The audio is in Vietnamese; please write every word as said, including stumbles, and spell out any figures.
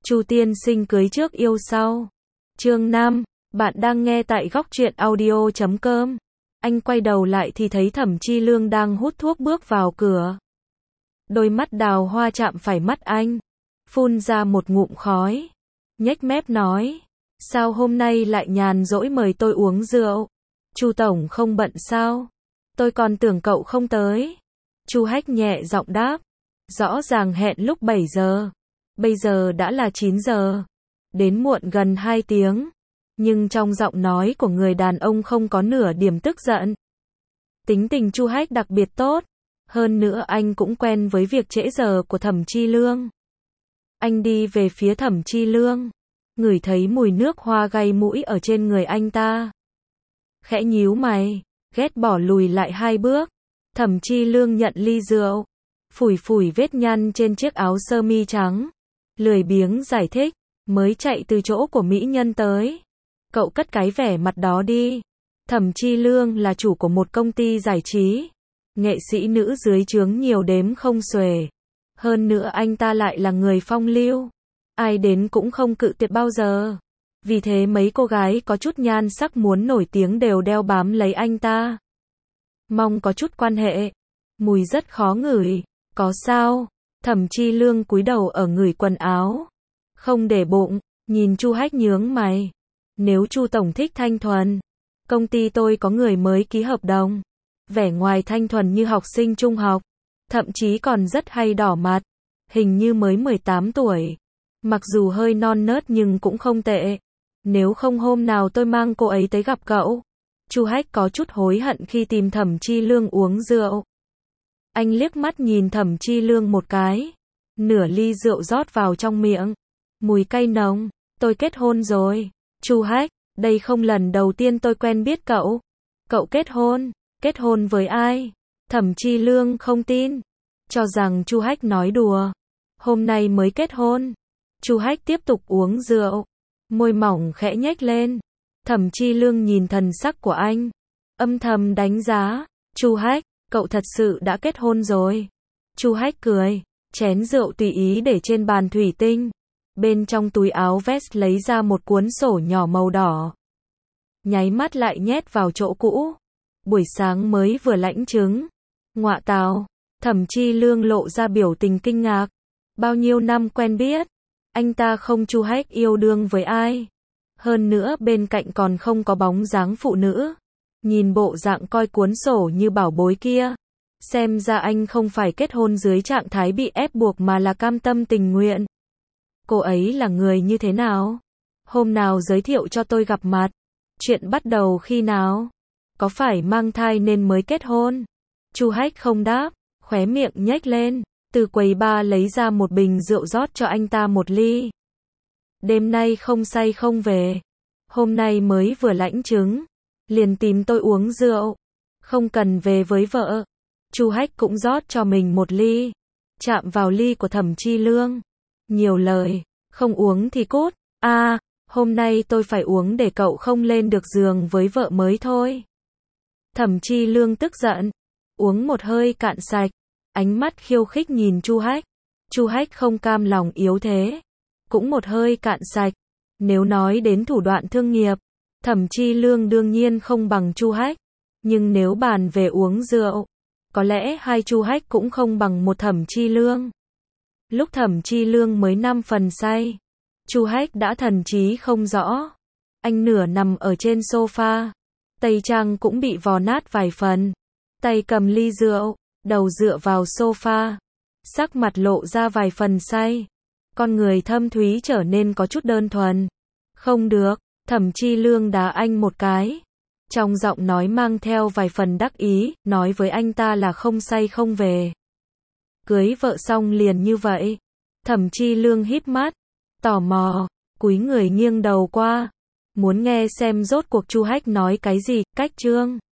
Chu tiên sinh cưới trước yêu sau. Chương năm, bạn đang nghe tại góc truyện audio chấm com. Anh quay đầu lại thì thấy Thẩm Chi Lương đang hút thuốc bước vào cửa. Đôi mắt đào hoa chạm phải mắt anh, phun ra một ngụm khói, nhếch mép nói, sao hôm nay lại nhàn rỗi mời tôi uống rượu? Chu tổng không bận sao? Tôi còn tưởng cậu không tới. Chu Hách nhẹ giọng đáp, rõ ràng hẹn lúc bảy giờ, bây giờ đã là chín giờ, đến muộn gần hai tiếng, nhưng trong giọng nói của người đàn ông không có nửa điểm tức giận. Tính tình Chu Hách đặc biệt tốt, hơn nữa anh cũng quen với việc trễ giờ của Thẩm Chi Lương. Anh đi về phía Thẩm Chi Lương, ngửi thấy mùi nước hoa gây mũi ở trên người anh ta. Khẽ nhíu mày, ghét bỏ lùi lại hai bước. Thẩm Chi Lương nhận ly rượu, phủi phủi vết nhăn trên chiếc áo sơ mi trắng, lười biếng giải thích, mới chạy từ chỗ của mỹ nhân tới. Cậu cất cái vẻ mặt đó đi. Thẩm Chi Lương là chủ của một công ty giải trí, nghệ sĩ nữ dưới trướng nhiều đếm không xuể. Hơn nữa anh ta lại là người phong lưu, ai đến cũng không cự tuyệt bao giờ. Vì thế mấy cô gái có chút nhan sắc muốn nổi tiếng đều đeo bám lấy anh ta. Mong có chút quan hệ. Mùi rất khó ngửi. Có sao? Thẩm Chi Lương cúi đầu ở ngửi quần áo, không để bụng, nhìn Chu Hách nhướng mày. Nếu Chu tổng thích thanh thuần, công ty tôi có người mới ký hợp đồng, vẻ ngoài thanh thuần như học sinh trung học, thậm chí còn rất hay đỏ mặt, hình như mới mười tám tuổi. Mặc dù hơi non nớt nhưng cũng không tệ. Nếu không hôm nào tôi mang cô ấy tới gặp cậu. Chu Hách có chút hối hận khi tìm Thẩm Chi Lương uống rượu. Anh liếc mắt nhìn Thẩm Chi Lương một cái, nửa ly rượu rót vào trong miệng, mùi cay nồng. Tôi kết hôn rồi. Chu Hách, đây không lần đầu tiên tôi quen biết cậu. Cậu kết hôn? Kết hôn với ai? Thẩm Chi Lương không tin, cho rằng Chu Hách nói đùa. Hôm nay mới kết hôn. Chu Hách tiếp tục uống rượu, môi mỏng khẽ nhếch lên. Thẩm Chi Lương nhìn thần sắc của anh, âm thầm đánh giá, Chu Hách, cậu thật sự đã kết hôn rồi. Chu Hách cười, chén rượu tùy ý để trên bàn thủy tinh. Bên trong túi áo vest lấy ra một cuốn sổ nhỏ màu đỏ, nháy mắt lại nhét vào chỗ cũ. Buổi sáng mới vừa lãnh chứng. Ngọa tào. Thẩm Chi Lương lộ ra biểu tình kinh ngạc. Bao nhiêu năm quen biết, anh ta không Chu Hách yêu đương với ai. Hơn nữa bên cạnh còn không có bóng dáng phụ nữ. Nhìn bộ dạng coi cuốn sổ như bảo bối kia, xem ra anh không phải kết hôn dưới trạng thái bị ép buộc mà là cam tâm tình nguyện. Cô ấy là người như thế nào? Hôm nào giới thiệu cho tôi gặp mặt. Chuyện bắt đầu khi nào? Có phải mang thai nên mới kết hôn? Chu Hách không đáp, khóe miệng nhếch lên, từ quầy bar lấy ra một bình rượu rót cho anh ta một ly. Đêm nay không say không về. Hôm nay mới vừa lãnh chứng, liền tìm tôi uống rượu, không cần về với vợ. Chu Hách cũng rót cho mình một ly, chạm vào ly của Thẩm Chi Lương. Nhiều lời, không uống thì cút. A, à, hôm nay tôi phải uống để cậu không lên được giường với vợ mới thôi. Thẩm Chi Lương tức giận, uống một hơi cạn sạch, ánh mắt khiêu khích nhìn Chu Hách. Chu Hách không cam lòng yếu thế, cũng một hơi cạn sạch. Nếu nói đến thủ đoạn thương nghiệp, Thẩm Chi Lương đương nhiên không bằng Chu Hách, nhưng nếu bàn về uống rượu, có lẽ hai Chu Hách cũng không bằng một Thẩm Chi Lương. Lúc Thẩm Chi Lương mới năm phần say, Chu Hách đã thần trí không rõ. Anh nửa nằm ở trên sofa, tây trang cũng bị vò nát vài phần, tay cầm ly rượu, đầu dựa vào sofa, sắc mặt lộ ra vài phần say. Con người thâm thúy trở nên có chút đơn thuần. Không được. Thẩm Chi Lương đá anh một cái, trong giọng nói mang theo vài phần đắc ý, nói với anh ta là không say không về. Cưới vợ xong liền như vậy. Thẩm Chi Lương híp mắt, tò mò, cúi người nghiêng đầu qua, muốn nghe xem rốt cuộc Chu Hách nói cái gì. Cách chương